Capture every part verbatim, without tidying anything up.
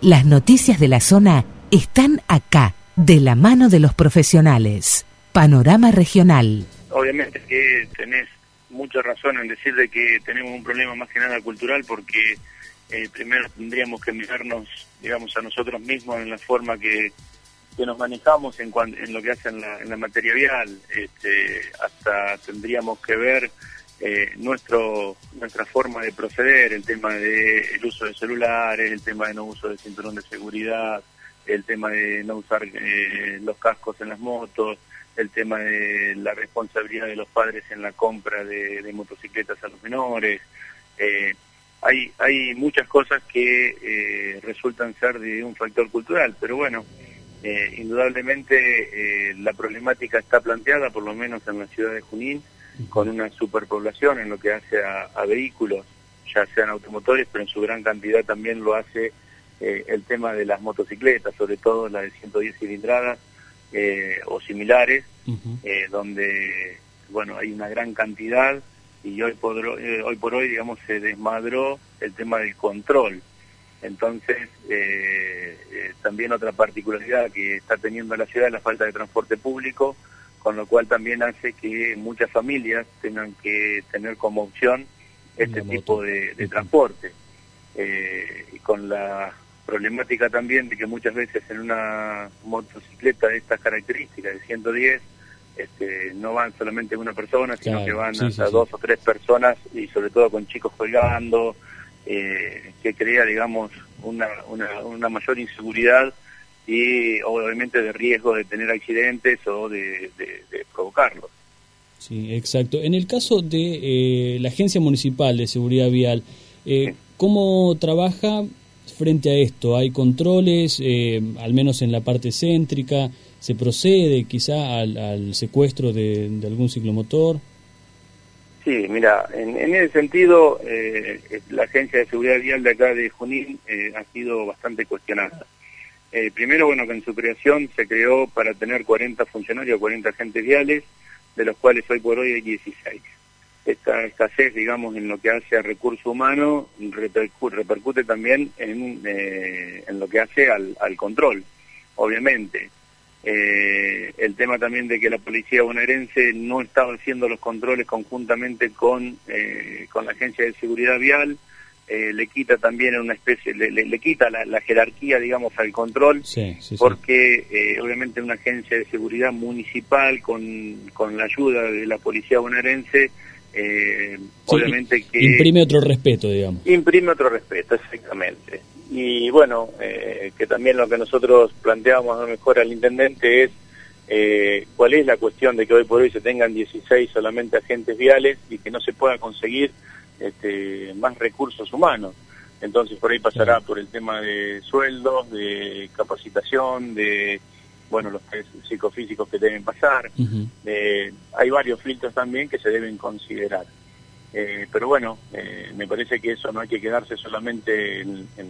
Las noticias de la zona están acá, de la mano de los profesionales. Panorama Regional. Obviamente que tenés mucha razón en decir de que tenemos un problema más que nada cultural, porque eh, primero tendríamos que mirarnos, digamos, a nosotros mismos en la forma que, que nos manejamos en, cuan, en lo que hace en la, en la materia vial. Este, hasta tendríamos que ver eh, nuestro nuestra forma de proceder, el tema del uso de celulares, el tema de no uso de cinturón de seguridad, el tema de no usar eh, los cascos en las motos, el tema de la responsabilidad de los padres en la compra de, de motocicletas a los menores. Eh, hay hay muchas cosas que eh, resultan ser de un factor cultural, pero bueno, eh, indudablemente eh, la problemática está planteada, por lo menos en la ciudad de Junín, con una superpoblación en lo que hace a, a vehículos, ya sean automotores, pero en su gran cantidad también lo hace eh, el tema de las motocicletas, sobre todo la de ciento diez cilindradas, Eh, o similares, uh-huh. eh, donde bueno hay una gran cantidad, y hoy por, eh, hoy por hoy digamos se desmadró el tema del control. Entonces eh, eh, también otra particularidad que está teniendo la ciudad es la falta de transporte público, con lo cual también hace que muchas familias tengan que tener como opción este tipo de, de transporte, eh, y con la problemática también de que muchas veces en una motocicleta de estas características de ciento diez este, no van solamente una persona, sino claro, que van sí, hasta sí, dos sí. o tres personas, y sobre todo con chicos colgando, eh, que crea, digamos, una, una, una mayor inseguridad y obviamente de riesgo de tener accidentes o de, de, de provocarlos. Sí, exacto. En el caso de eh, la Agencia Municipal de Seguridad Vial, eh, sí. ¿cómo trabaja frente a esto? ¿Hay controles, eh, al menos en la parte céntrica? ¿Se procede quizá al, al secuestro de, de algún ciclomotor? Sí, mira, en, en ese sentido, eh, la Agencia de Seguridad Vial de acá de Junín eh, ha sido bastante cuestionada. Eh, primero, bueno, que en su creación se creó para tener cuarenta funcionarios, cuarenta agentes viales, de los cuales hoy por hoy hay dieciséis. Esta escasez, digamos, en lo que hace a recurso humano, repercute, repercute también en, eh, en lo que hace al, al control, obviamente. Eh, el tema también de que la policía bonaerense no estaba haciendo los controles conjuntamente con, eh, con la Agencia de Seguridad Vial, eh, le quita también una especie, le, le, le quita la, la jerarquía, digamos, al control, sí, sí, porque sí. Eh, obviamente una agencia de seguridad municipal con, con la ayuda de la policía bonaerense, Eh, sí, obviamente que imprime otro respeto, digamos. Imprime otro respeto, exactamente. Y bueno, eh, que también lo que nosotros planteamos a lo mejor al intendente es eh, cuál es la cuestión de que hoy por hoy se tengan dieciséis solamente agentes viales y que no se pueda conseguir este, más recursos humanos. Entonces por ahí pasará sí. por el tema de sueldos, de capacitación, de bueno, los test psicofísicos que deben pasar. Uh-huh. Eh, hay varios filtros también que se deben considerar. Eh, pero bueno, eh, me parece que eso no hay que quedarse solamente en, en,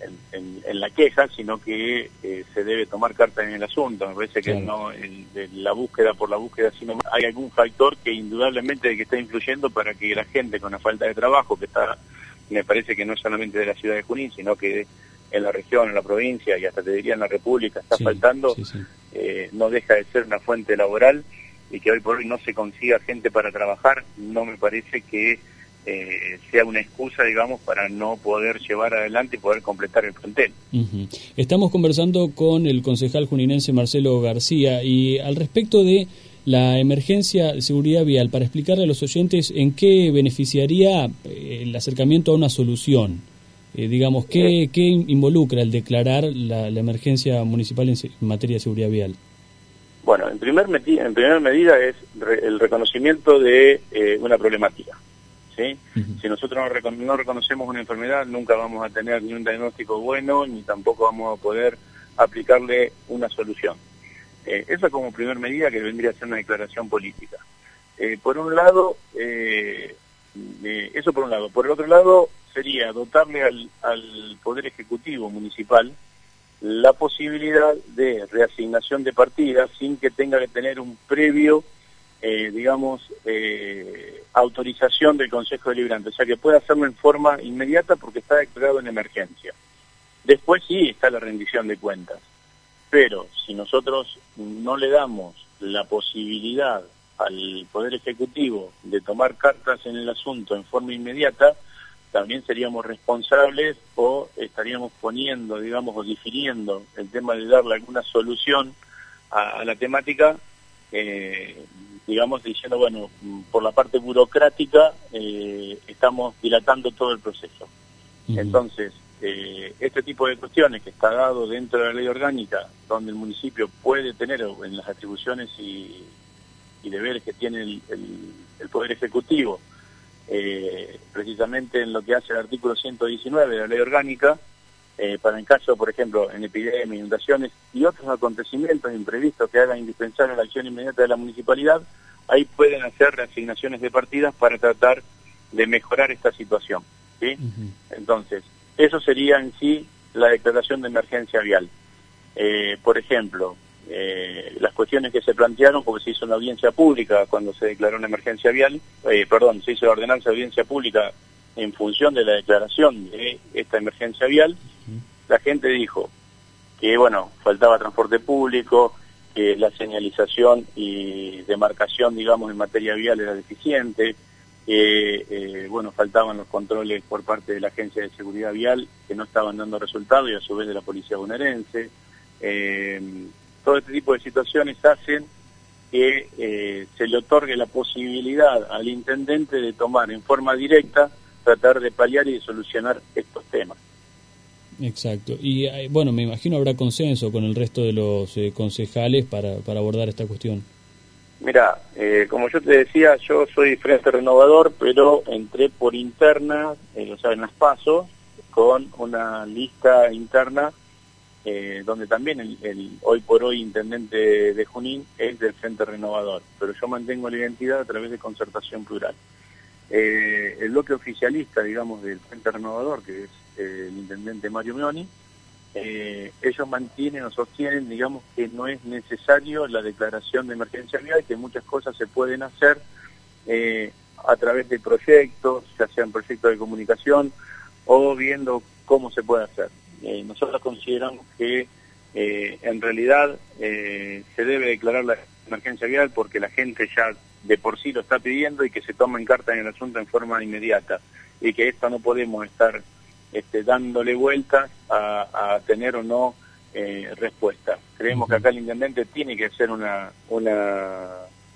en, en la queja, sino que eh, se debe tomar carta en el asunto. Me parece que claro. no el, de la búsqueda por la búsqueda, sino hay algún factor que indudablemente que está influyendo para que la gente con la falta de trabajo, que está, me parece que no es solamente de la ciudad de Junín, sino que en la región, en la provincia y hasta te diría en la República está sí, faltando, sí, sí. Eh, no deja de ser una fuente laboral, y que hoy por hoy no se consiga gente para trabajar, no me parece que eh, sea una excusa, digamos, para no poder llevar adelante y poder completar el plantel. Uh-huh. Estamos conversando con el concejal juninense Marcelo García, y al respecto de la emergencia de seguridad vial, para explicarle a los oyentes en qué beneficiaría el acercamiento a una solución. Eh, digamos, ¿qué, eh, ¿qué involucra el declarar la, la emergencia municipal en, en materia de seguridad vial? Bueno, en primer, en primer medida es re, el reconocimiento de eh, una problemática, ¿sí? Uh-huh. Si nosotros no, recono no reconocemos una enfermedad, nunca vamos a tener ni un diagnóstico bueno, ni tampoco vamos a poder aplicarle una solución. Eh, esa como primer medida, que vendría a ser una declaración política. Eh, por un lado, eh, eh, eso por un lado. Por el otro lado, sería dotarle al, al Poder Ejecutivo Municipal la posibilidad de reasignación de partidas sin que tenga que tener un previo, eh, digamos, eh, autorización del Consejo Deliberante, o sea que pueda hacerlo en forma inmediata porque está declarado en emergencia. Después sí está la rendición de cuentas, pero si nosotros no le damos la posibilidad al Poder Ejecutivo de tomar cartas en el asunto en forma inmediata, también seríamos responsables o estaríamos poniendo, digamos, o difiriendo el tema de darle alguna solución a, a la temática, eh, digamos, diciendo, bueno, por la parte burocrática eh, estamos dilatando todo el proceso. Uh-huh. Entonces, eh, este tipo de cuestiones que está dado dentro de la ley orgánica, donde el municipio puede tener en las atribuciones y, y deberes que tiene el, el, el Poder Ejecutivo, eh, precisamente en lo que hace el artículo ciento diecinueve de la ley orgánica, eh, para en caso, por ejemplo, en epidemias, inundaciones y otros acontecimientos imprevistos que hagan indispensable la acción inmediata de la municipalidad, ahí pueden hacer reasignaciones de partidas para tratar de mejorar esta situación, ¿sí? Uh-huh. Entonces, eso sería en sí la declaración de emergencia vial. Eh, por ejemplo, eh, las cuestiones que se plantearon, porque se hizo una audiencia pública cuando se declaró una emergencia vial, eh, perdón, se hizo la ordenanza de audiencia pública en función de la declaración de esta emergencia vial. Uh-huh. La gente dijo que, bueno, faltaba transporte público, que la señalización y demarcación, digamos, en materia vial era deficiente, que, eh, bueno, faltaban los controles por parte de la Agencia de Seguridad Vial, que no estaban dando resultados, y a su vez de la Policía Bonaerense. Eh, todo este tipo de situaciones hacen que eh, se le otorgue la posibilidad al intendente de tomar en forma directa, tratar de paliar y de solucionar estos temas. Exacto. Y bueno, me imagino habrá consenso con el resto de los eh, concejales para, para abordar esta cuestión. Mira, eh, como yo te decía, yo soy Frente Renovador, pero entré por interna, eh, o sea, en las PASO, con una lista interna, eh, donde también el, el hoy por hoy intendente de Junín es del Frente Renovador, pero yo mantengo la identidad a través de Concertación Plural. Eh, el bloque oficialista, digamos, del Frente Renovador, que es eh, el intendente Mario Meoni, eh, ellos mantienen o sostienen, digamos, que no es necesario la declaración de emergencia vial, que muchas cosas se pueden hacer eh, a través de proyectos, ya sean proyectos de comunicación o viendo cómo se puede hacer. Eh, nosotros consideramos que eh, en realidad eh, se debe declarar la emergencia vial porque la gente ya de por sí lo está pidiendo y que se tomen carta en el asunto en forma inmediata, y que esto no podemos estar este, dándole vueltas a, a tener o no eh, respuesta. Creemos uh-huh. que acá el intendente tiene que hacer una, una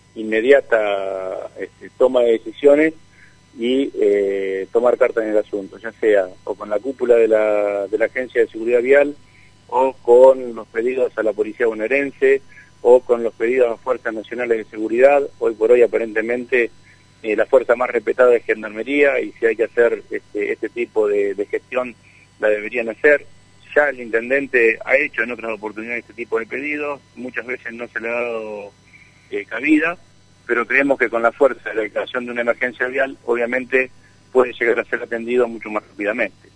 inmediata este, toma de decisiones y eh, tomar carta en el asunto, ya sea o con la cúpula de la, de la Agencia de Seguridad Vial, o con los pedidos a la Policía Bonaerense, o con los pedidos a las Fuerzas Nacionales de Seguridad. Hoy por hoy aparentemente eh, la fuerza más respetada es Gendarmería, y si hay que hacer este, este tipo de, de gestión la deberían hacer. Ya el intendente ha hecho en otras oportunidades este tipo de pedidos, muchas veces no se le ha dado eh, cabida, pero creemos que con la fuerza de la declaración de una emergencia vial obviamente puede llegar a ser atendido mucho más rápidamente.